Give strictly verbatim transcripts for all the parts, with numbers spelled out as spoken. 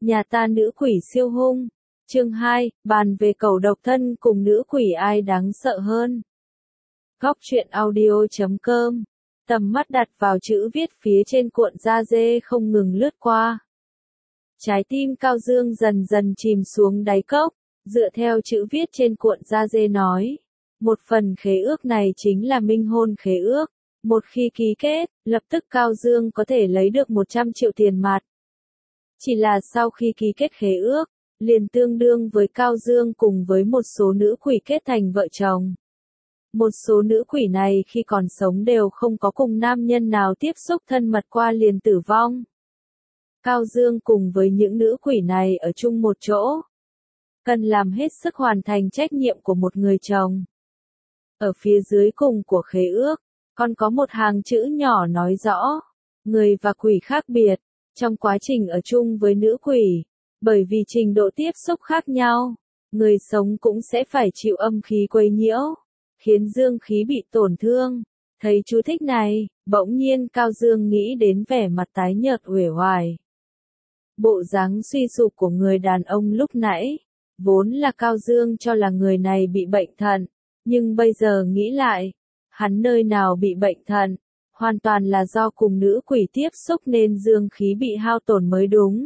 Nhà ta nữ quỷ siêu hung. Chương hai, bàn về cẩu độc thân cùng nữ quỷ ai đáng sợ hơn. Góc truyện audio chấm com. Tầm mắt đặt vào chữ viết phía trên cuộn da dê không ngừng lướt qua. Trái tim Cao Dương dần dần chìm xuống đáy cốc, dựa theo chữ viết trên cuộn da dê nói. Một phần khế ước này chính là minh hôn khế ước. Một khi ký kết, lập tức Cao Dương có thể lấy được một trăm triệu tiền mặt. Chỉ là sau khi ký kết khế ước, liền tương đương với Cao Dương cùng với một số nữ quỷ kết thành vợ chồng. Một số nữ quỷ này khi còn sống đều không có cùng nam nhân nào tiếp xúc thân mật qua liền tử vong. Cao Dương cùng với những nữ quỷ này ở chung một chỗ. Cần làm hết sức hoàn thành trách nhiệm của một người chồng. Ở phía dưới cùng của khế ước, còn có một hàng chữ nhỏ nói rõ, người và quỷ khác biệt, trong quá trình ở chung với nữ quỷ, bởi vì trình độ tiếp xúc khác nhau, người sống cũng sẽ phải chịu âm khí quấy nhiễu, khiến dương khí bị tổn thương. Thấy chú thích này, bỗng nhiên Cao Dương nghĩ đến vẻ mặt tái nhợt uể oải. Bộ dáng suy sụp của người đàn ông lúc nãy, vốn là Cao Dương cho là người này bị bệnh thận, nhưng bây giờ nghĩ lại, hắn nơi nào bị bệnh thận, hoàn toàn là do cùng nữ quỷ tiếp xúc nên dương khí bị hao tổn mới đúng.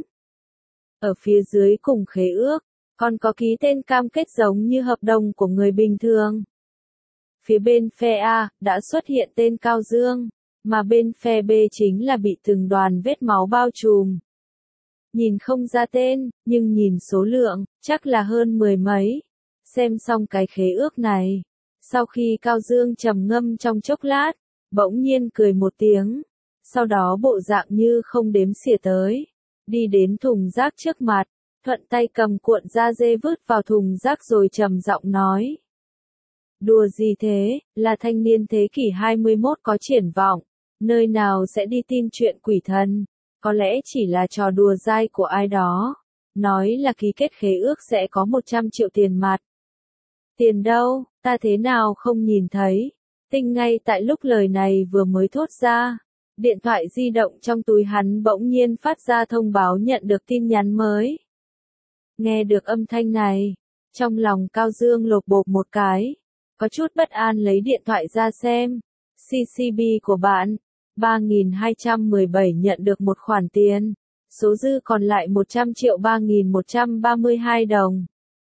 Ở phía dưới cùng khế ước, còn có ký tên cam kết giống như hợp đồng của người bình thường. Phía bên phe A, đã xuất hiện tên Cao Dương, mà bên phe B chính là bị từng đoàn vết máu bao trùm. Nhìn không ra tên, nhưng nhìn số lượng, chắc là hơn mười mấy. Xem xong cái khế ước này, sau khi Cao Dương trầm ngâm trong chốc lát, bỗng nhiên cười một tiếng, sau đó bộ dạng như không đếm xỉa tới, đi đến thùng rác trước mặt, thuận tay cầm cuộn da dê vứt vào thùng rác rồi trầm giọng nói. Đùa gì thế, là thanh niên thế kỷ hai mươi mốt có triển vọng, nơi nào sẽ đi tin chuyện quỷ thần, có lẽ chỉ là trò đùa dai của ai đó, nói là ký kết khế ước sẽ có một trăm triệu tiền mặt. Tiền đâu, ta thế nào không nhìn thấy. Tinh ngay tại lúc lời này vừa mới thốt ra, điện thoại di động trong túi hắn bỗng nhiên phát ra thông báo nhận được tin nhắn mới. Nghe được âm thanh này, trong lòng Cao Dương lột bột một cái, có chút bất an lấy điện thoại ra xem. xê xê bê của bạn, ba nghìn hai trăm mười bảy nhận được một khoản tiền, số dư còn lại một trăm triệu ba nghìn một trăm ba mươi hai đồng.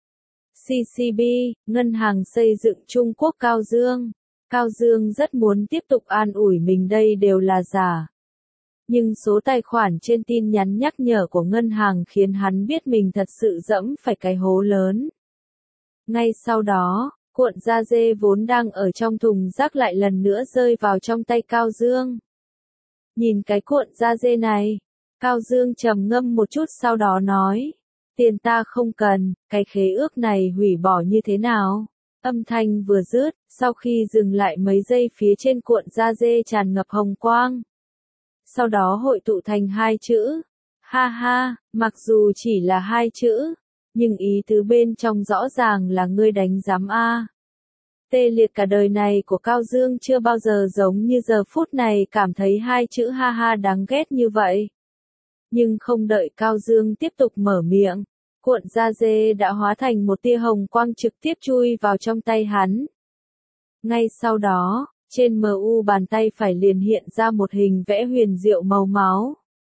xê xê bê, Ngân hàng Xây dựng Trung Quốc Cao Dương. Cao Dương rất muốn tiếp tục an ủi mình đây đều là giả. Nhưng số tài khoản trên tin nhắn nhắc nhở của ngân hàng khiến hắn biết mình thật sự dẫm phải cái hố lớn. Ngay sau đó, cuộn da dê vốn đang ở trong thùng rác lại lần nữa rơi vào trong tay Cao Dương. Nhìn cái cuộn da dê này, Cao Dương trầm ngâm một chút sau đó nói. Tiền ta không cần, cái khế ước này hủy bỏ như thế nào? Âm thanh vừa dứt, sau khi dừng lại mấy giây phía trên cuộn da dê tràn ngập hồng quang. Sau đó hội tụ thành hai chữ. Ha ha, mặc dù chỉ là hai chữ, nhưng ý tứ bên trong rõ ràng là ngươi đánh giám A. Tê liệt cả đời này của Cao Dương chưa bao giờ giống như giờ phút này cảm thấy hai chữ ha ha đáng ghét như vậy. Nhưng không đợi Cao Dương tiếp tục mở miệng, cuộn da dê đã hóa thành một tia hồng quang trực tiếp chui vào trong tay hắn. Ngay sau đó, trên em u bàn tay phải liền hiện ra một hình vẽ huyền diệu màu máu.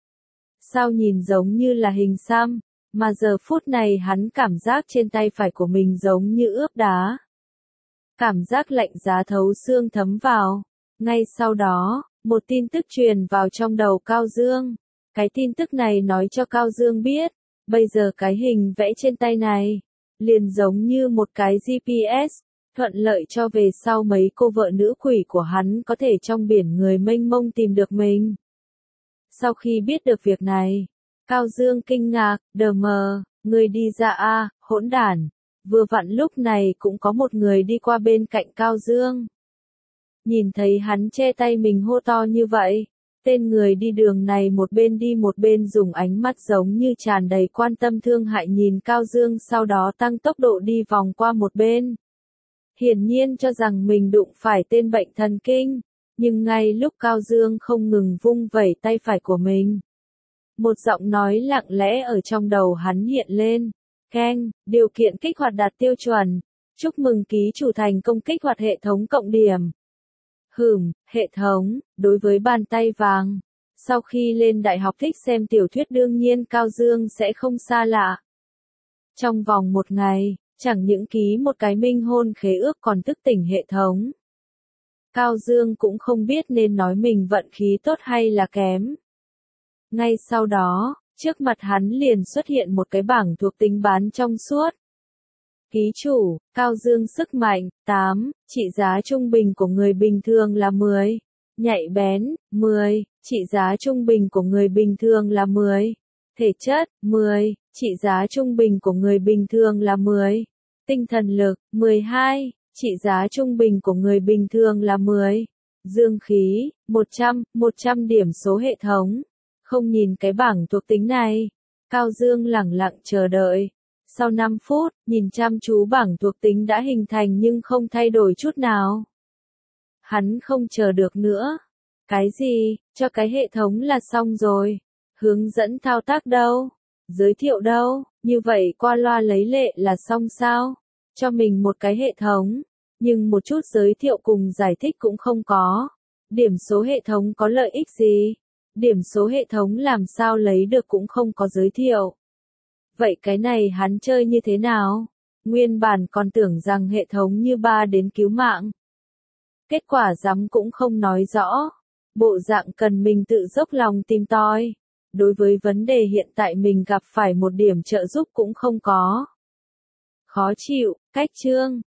Sao nhìn giống như là hình xăm, mà giờ phút này hắn cảm giác trên tay phải của mình giống như ướp đá. Cảm giác lạnh giá thấu xương thấm vào. Ngay sau đó, một tin tức truyền vào trong đầu Cao Dương. Cái tin tức này nói cho Cao Dương biết, bây giờ cái hình vẽ trên tay này, liền giống như một cái giê pê ét, thuận lợi cho về sau mấy cô vợ nữ quỷ của hắn có thể trong biển người mênh mông tìm được mình. Sau khi biết được việc này, Cao Dương kinh ngạc, đờ mờ, người đi ra a, hỗn đản. Vừa vặn lúc này cũng có một người đi qua bên cạnh Cao Dương. Nhìn thấy hắn che tay mình hô to như vậy, tên người đi đường này một bên đi một bên dùng ánh mắt giống như tràn đầy quan tâm thương hại nhìn Cao Dương sau đó tăng tốc độ đi vòng qua một bên. Hiển nhiên cho rằng mình đụng phải tên bệnh thần kinh, nhưng ngay lúc Cao Dương không ngừng vung vẩy tay phải của mình. Một giọng nói lặng lẽ ở trong đầu hắn hiện lên. Keng, điều kiện kích hoạt đạt tiêu chuẩn. Chúc mừng ký chủ thành công kích hoạt hệ thống cộng điểm. Hửm, hệ thống, đối với bàn tay vàng. Sau khi lên đại học thích xem tiểu thuyết đương nhiên Cao Dương sẽ không xa lạ. Trong vòng một ngày, chẳng những ký một cái minh hôn khế ước còn thức tỉnh hệ thống. Cao Dương cũng không biết nên nói mình vận khí tốt hay là kém. Ngay sau đó, trước mặt hắn liền xuất hiện một cái bảng thuộc tính bán trong suốt. Ký chủ, Cao Dương sức mạnh, tám, trị giá trung bình của người bình thường là mười. Nhạy bén, mười, trị giá trung bình của người bình thường là mười. Thể chất, mười, trị giá trung bình của người bình thường là mười. Tinh thần lực, mười hai, trị giá trung bình của người bình thường là mười. Dương khí, một trăm, một trăm điểm số hệ thống. Không nhìn cái bảng thuộc tính này. Cao Dương lẳng lặng chờ đợi. Sau năm phút, nhìn chăm chú bảng thuộc tính đã hình thành nhưng không thay đổi chút nào. Hắn không chờ được nữa. Cái gì, cho cái hệ thống là xong rồi. Hướng dẫn thao tác đâu? Giới thiệu đâu? Như vậy qua loa lấy lệ là xong sao? Cho mình một cái hệ thống, nhưng một chút giới thiệu cùng giải thích cũng không có. Điểm số hệ thống có lợi ích gì? Điểm số hệ thống làm sao lấy được cũng không có giới thiệu. Vậy cái này hắn chơi như thế nào? Nguyên bản còn tưởng rằng hệ thống như ba đến cứu mạng. Kết quả rắm cũng không nói rõ. Bộ dạng cần mình tự dốc lòng tìm tòi. Đối với vấn đề hiện tại mình gặp phải một điểm trợ giúp cũng không có. Khó chịu, cách chương.